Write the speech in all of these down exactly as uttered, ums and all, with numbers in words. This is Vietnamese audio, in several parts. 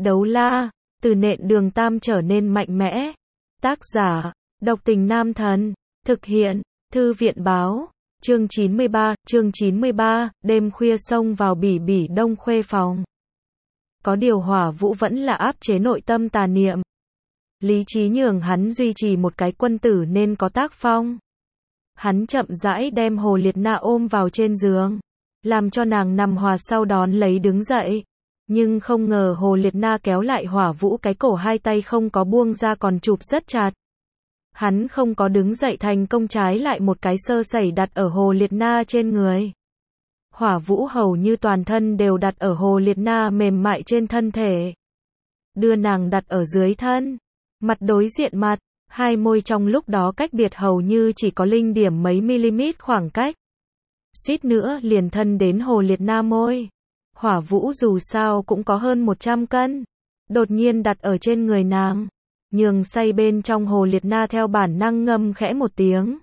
Đấu la, từ nện đường tam trở nên mạnh mẽ. Tác giả, độc tình nam thần. Thực hiện, thư viện báo. Chương chín mươi ba, chương chín mươi ba, đêm khuya xông vào bỉ bỉ đông khuê phòng. Có điều Hỏa Vũ vẫn là áp chế nội tâm tà niệm. Lý trí nhường hắn duy trì một cái quân tử nên có tác phong. Hắn chậm rãi đem Hồ Liệt Na ôm vào trên giường, làm cho nàng nằm hòa sau đón lấy đứng dậy. Nhưng không ngờ Hồ Liệt Na kéo lại Hỏa Vũ cái cổ, hai tay không có buông ra còn chụp rất chặt. Hắn không có đứng dậy thành công, trái lại một cái sơ sẩy đặt ở Hồ Liệt Na trên người. Hỏa Vũ hầu như toàn thân đều đặt ở Hồ Liệt Na mềm mại trên thân thể. Đưa nàng đặt ở dưới thân, mặt đối diện mặt, hai môi trong lúc đó cách biệt hầu như chỉ có linh điểm mấy mm khoảng cách. Suýt nữa liền thân đến Hồ Liệt Na môi. Hỏa Vũ dù sao cũng có hơn một trăm cân. Đột nhiên đặt ở trên người nàng, nhường say bên trong Hồ Liệt Na theo bản năng ngâm khẽ một tiếng.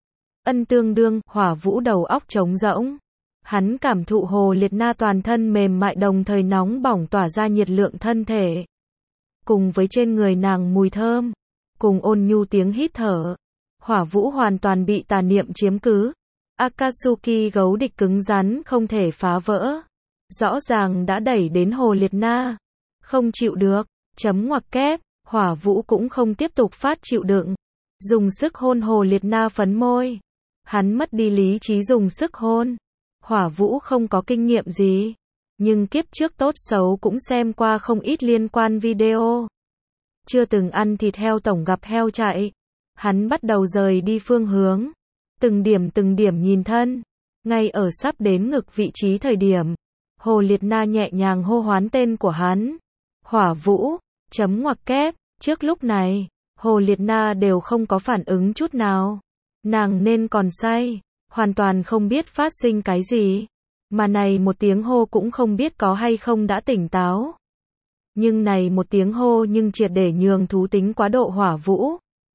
Ân tương đương, Hỏa Vũ đầu óc trống rỗng. Hắn cảm thụ Hồ Liệt Na toàn thân mềm mại đồng thời nóng bỏng tỏa ra nhiệt lượng thân thể. Cùng với trên người nàng mùi thơm, cùng ôn nhu tiếng hít thở. Hỏa Vũ hoàn toàn bị tà niệm chiếm cứ. Akatsuki gấu địch cứng rắn không thể phá vỡ. Rõ ràng đã đẩy đến Hồ Liệt Na. Không chịu được, chấm ngoặc kép, Hỏa Vũ cũng không tiếp tục phát chịu đựng. Dùng sức hôn Hồ Liệt Na phấn môi. Hắn mất đi lý trí dùng sức hôn. Hỏa Vũ không có kinh nghiệm gì, nhưng kiếp trước tốt xấu cũng xem qua không ít liên quan video. Chưa từng ăn thịt heo tổng gặp heo chạy. Hắn bắt đầu rời đi phương hướng. Từng điểm từng điểm nhìn thân. Ngay ở sắp đến ngực vị trí thời điểm, Hồ Liệt Na nhẹ nhàng hô hoán tên của hắn. Hỏa Vũ, chấm ngoặc kép, trước lúc này, Hồ Liệt Na đều không có phản ứng chút nào. Nàng nên còn say, hoàn toàn không biết phát sinh cái gì. Mà này một tiếng hô cũng không biết có hay không đã tỉnh táo. Nhưng này một tiếng hô nhưng triệt để nhường thú tính quá độ Hỏa Vũ.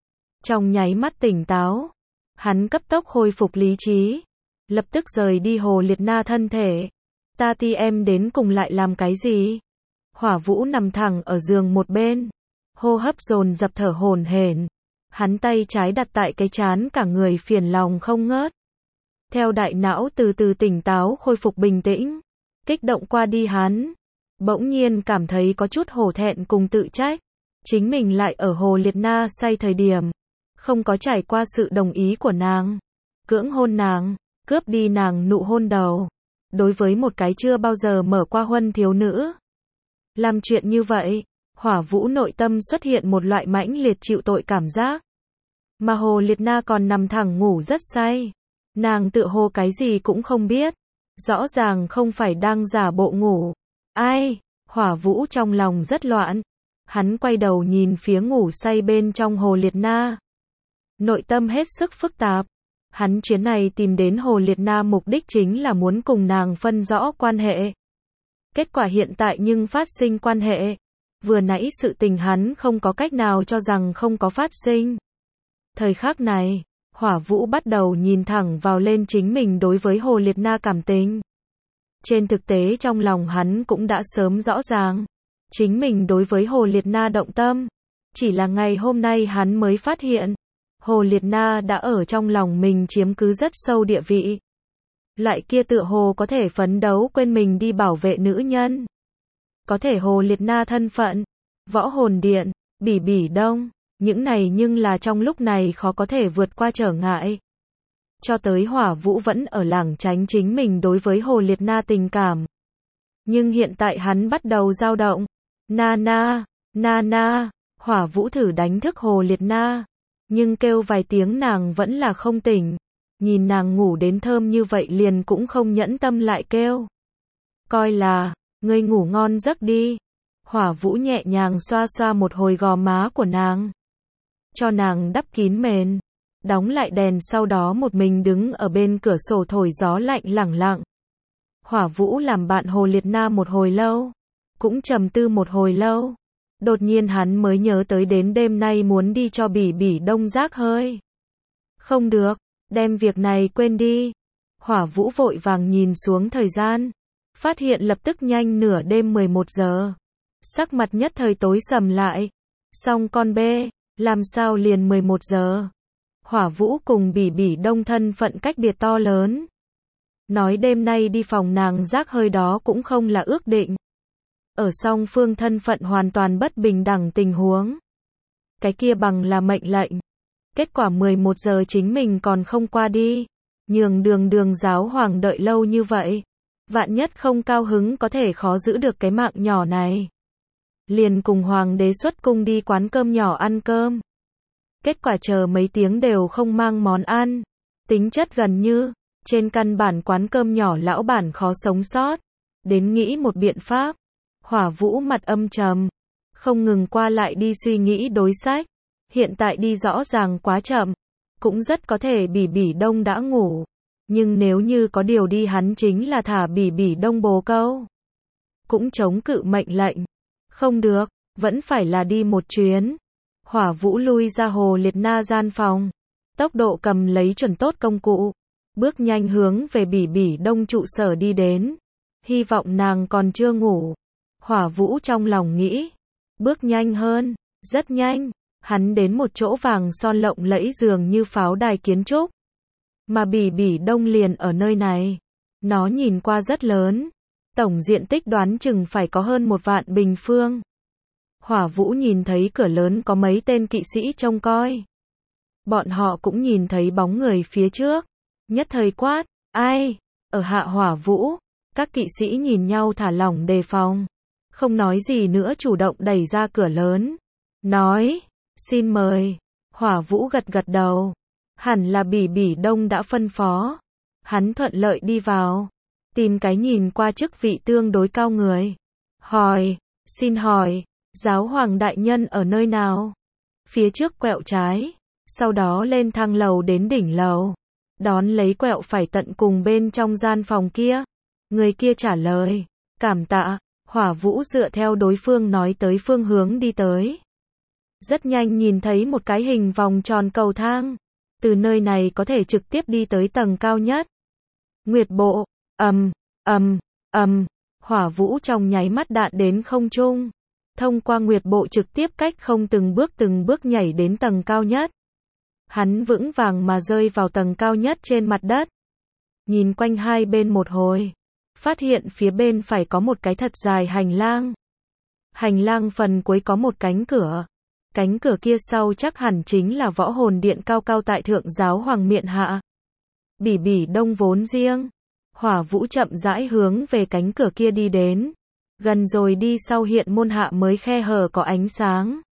Trong nháy mắt tỉnh táo, hắn cấp tốc khôi phục lý trí. Lập tức rời đi Hồ Liệt Na thân thể. Tati em đến cùng lại làm cái gì? Hỏa Vũ nằm thẳng ở giường một bên. Hô hấp dồn dập thở hổn hển. Hắn tay trái đặt tại cái trán, cả người phiền lòng không ngớt. Theo đại não từ từ tỉnh táo khôi phục bình tĩnh. Kích động qua đi hắn. Bỗng nhiên cảm thấy có chút hổ thẹn cùng tự trách. Chính mình lại ở Hồ Liệt Na say thời điểm. Không có trải qua sự đồng ý của nàng. Cưỡng hôn nàng. Cướp đi nàng nụ hôn đầu. Đối với một cái chưa bao giờ mở qua huân thiếu nữ. Làm chuyện như vậy, Hỏa Vũ nội tâm xuất hiện một loại mãnh liệt chịu tội cảm giác. Mà Hồ Liệt Na còn nằm thẳng ngủ rất say. Nàng tựa hồ cái gì cũng không biết. Rõ ràng không phải đang giả bộ ngủ. Ai? Hỏa Vũ trong lòng rất loạn. Hắn quay đầu nhìn phía ngủ say bên trong Hồ Liệt Na. Nội tâm hết sức phức tạp. Hắn chuyến này tìm đến Hồ Liệt Na mục đích chính là muốn cùng nàng phân rõ quan hệ. Kết quả hiện tại nhưng phát sinh quan hệ. Vừa nãy sự tình hắn không có cách nào cho rằng không có phát sinh. Thời khắc này, Hỏa Vũ bắt đầu nhìn thẳng vào lên chính mình đối với Hồ Liệt Na cảm tình. Trên thực tế trong lòng hắn cũng đã sớm rõ ràng. Chính mình đối với Hồ Liệt Na động tâm. Chỉ là ngày hôm nay hắn mới phát hiện. Hồ Liệt Na đã ở trong lòng mình chiếm cứ rất sâu địa vị. Loại kia tựa hồ có thể phấn đấu quên mình đi bảo vệ nữ nhân. Có thể Hồ Liệt Na thân phận, võ hồn điện, bỉ bỉ đông, những này nhưng là trong lúc này khó có thể vượt qua trở ngại. Cho tới Hỏa Vũ vẫn ở lảng tránh chính mình đối với Hồ Liệt Na tình cảm. Nhưng hiện tại hắn bắt đầu dao động. Na na, na na, Hỏa Vũ thử đánh thức Hồ Liệt Na. Nhưng kêu vài tiếng nàng vẫn là không tỉnh. Nhìn nàng ngủ đến thơm như vậy liền cũng không nhẫn tâm lại kêu. Coi là, ngươi ngủ ngon giấc đi. Hỏa Vũ nhẹ nhàng xoa xoa một hồi gò má của nàng. Cho nàng đắp kín mền. Đóng lại đèn, sau đó một mình đứng ở bên cửa sổ thổi gió lạnh lẳng lặng. Hỏa Vũ làm bạn Hồ Liệt Na một hồi lâu. Cũng trầm tư một hồi lâu. Đột nhiên hắn mới nhớ tới đến đêm nay muốn đi cho bỉ bỉ đông rác hơi. Không được, đem việc này quên đi. Hỏa Vũ vội vàng nhìn xuống thời gian. Phát hiện lập tức nhanh nửa đêm mười một giờ. Sắc mặt nhất thời tối sầm lại. Xong con bê, làm sao liền mười một giờ? Hỏa Vũ cùng Bỉ Bỉ Đông thân phận cách biệt to lớn. Nói đêm nay đi phòng nàng rác hơi đó cũng không là ước định. Ở song phương thân phận hoàn toàn bất bình đẳng tình huống. Cái kia bằng là mệnh lệnh. Kết quả mười một giờ chính mình còn không qua đi. Nhường đường đường giáo hoàng đợi lâu như vậy. Vạn nhất không cao hứng có thể khó giữ được cái mạng nhỏ này. Liền cùng hoàng đế xuất cung đi quán cơm nhỏ ăn cơm. Kết quả chờ mấy tiếng đều không mang món ăn. Tính chất gần như, trên căn bản quán cơm nhỏ lão bản khó sống sót. Đến nghĩ một biện pháp. Hỏa Vũ mặt âm trầm. Không ngừng qua lại đi suy nghĩ đối sách. Hiện tại đi rõ ràng quá chậm. Cũng rất có thể Bỉ Bỉ Đông đã ngủ. Nhưng nếu như có điều đi hắn chính là thả Bỉ Bỉ Đông bồ câu. Cũng chống cự mệnh lệnh. Không được, vẫn phải là đi một chuyến. Hỏa Vũ lui ra Hồ Liệt Na gian phòng. Tốc độ cầm lấy chuẩn tốt công cụ. Bước nhanh hướng về Bỉ Bỉ Đông trụ sở đi đến. Hy vọng nàng còn chưa ngủ. Hỏa Vũ trong lòng nghĩ. Bước nhanh hơn, rất nhanh. Hắn đến một chỗ vàng son lộng lẫy dường như pháo đài kiến trúc. Mà Bỉ Bỉ Đông liền ở nơi này. Nó nhìn qua rất lớn. Tổng diện tích đoán chừng phải có hơn một vạn bình phương. Hỏa Vũ nhìn thấy cửa lớn có mấy tên kỵ sĩ trông coi. Bọn họ cũng nhìn thấy bóng người phía trước. Nhất thời quát, ai? Ở hạ Hỏa Vũ. Các kỵ sĩ nhìn nhau thả lỏng đề phòng. Không nói gì nữa chủ động đẩy ra cửa lớn. Nói, xin mời. Hỏa Vũ gật gật đầu. Hẳn là Bỉ Bỉ Đông đã phân phó. Hắn thuận lợi đi vào. Tìm cái nhìn qua chức vị tương đối cao người. Hỏi, xin hỏi, giáo hoàng đại nhân ở nơi nào? Phía trước quẹo trái. Sau đó lên thang lầu đến đỉnh lầu. Đón lấy quẹo phải tận cùng bên trong gian phòng kia. Người kia trả lời, cảm tạ. Hỏa Vũ dựa theo đối phương nói tới phương hướng đi tới. Rất nhanh nhìn thấy một cái hình vòng tròn cầu thang. Từ nơi này có thể trực tiếp đi tới tầng cao nhất. Nguyệt bộ, ầm, ầm, ầm, Hỏa Vũ trong nháy mắt đạn đến không trung. Thông qua nguyệt bộ trực tiếp cách không từng bước từng bước nhảy đến tầng cao nhất. Hắn vững vàng mà rơi vào tầng cao nhất trên mặt đất. Nhìn quanh hai bên một hồi. Phát hiện phía bên phải có một cái thật dài hành lang. Hành lang phần cuối có một cánh cửa. Cánh cửa kia sau chắc hẳn chính là võ hồn điện cao cao tại thượng giáo hoàng miện hạ. Bỉ Bỉ Đông vốn riêng. Hỏa Vũ chậm rãi hướng về cánh cửa kia đi đến. Gần rồi đi sau hiện môn hạ mới khe hở có ánh sáng.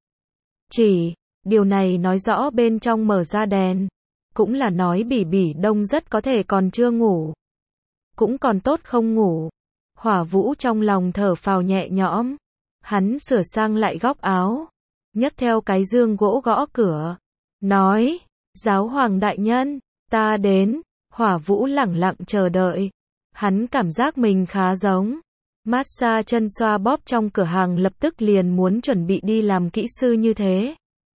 Chỉ, điều này nói rõ bên trong mở ra đèn. Cũng là nói Bỉ Bỉ Đông rất có thể còn chưa ngủ. Cũng còn tốt không ngủ. Hỏa Vũ trong lòng thở phào nhẹ nhõm. Hắn sửa sang lại góc áo. Nhấc theo cái dương gỗ gõ cửa. Nói, giáo hoàng đại nhân, ta đến. Hỏa Vũ lẳng lặng chờ đợi. Hắn cảm giác mình khá giống. Massage chân xoa bóp trong cửa hàng lập tức liền muốn chuẩn bị đi làm kỹ sư như thế.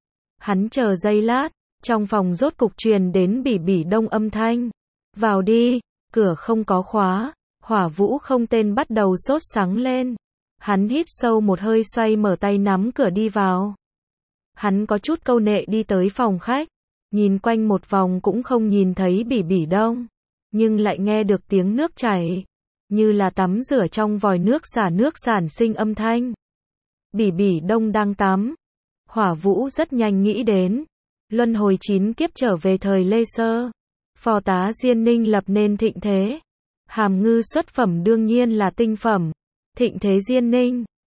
Hắn chờ giây lát. Trong phòng rốt cục truyền đến Bỉ Bỉ Đông âm thanh. Vào đi. Cửa không có khóa. Hỏa Vũ không tên bắt đầu sốt sắng lên. Hắn hít sâu một hơi xoay mở tay nắm cửa đi vào. Hắn có chút câu nệ đi tới phòng khách. Nhìn quanh một vòng cũng không nhìn thấy Bỉ Bỉ Đông. Nhưng lại nghe được tiếng nước chảy. Như là tắm rửa trong vòi nước xả nước sản sinh âm thanh. Bỉ Bỉ Đông đang tắm. Hỏa Vũ rất nhanh nghĩ đến. Luân hồi chín kiếp trở về thời Lê Sơ. Phò tá Diên Ninh lập nên thịnh thế. Hàm ngư xuất phẩm đương nhiên là tinh phẩm. Thịnh thế Diên Ninh.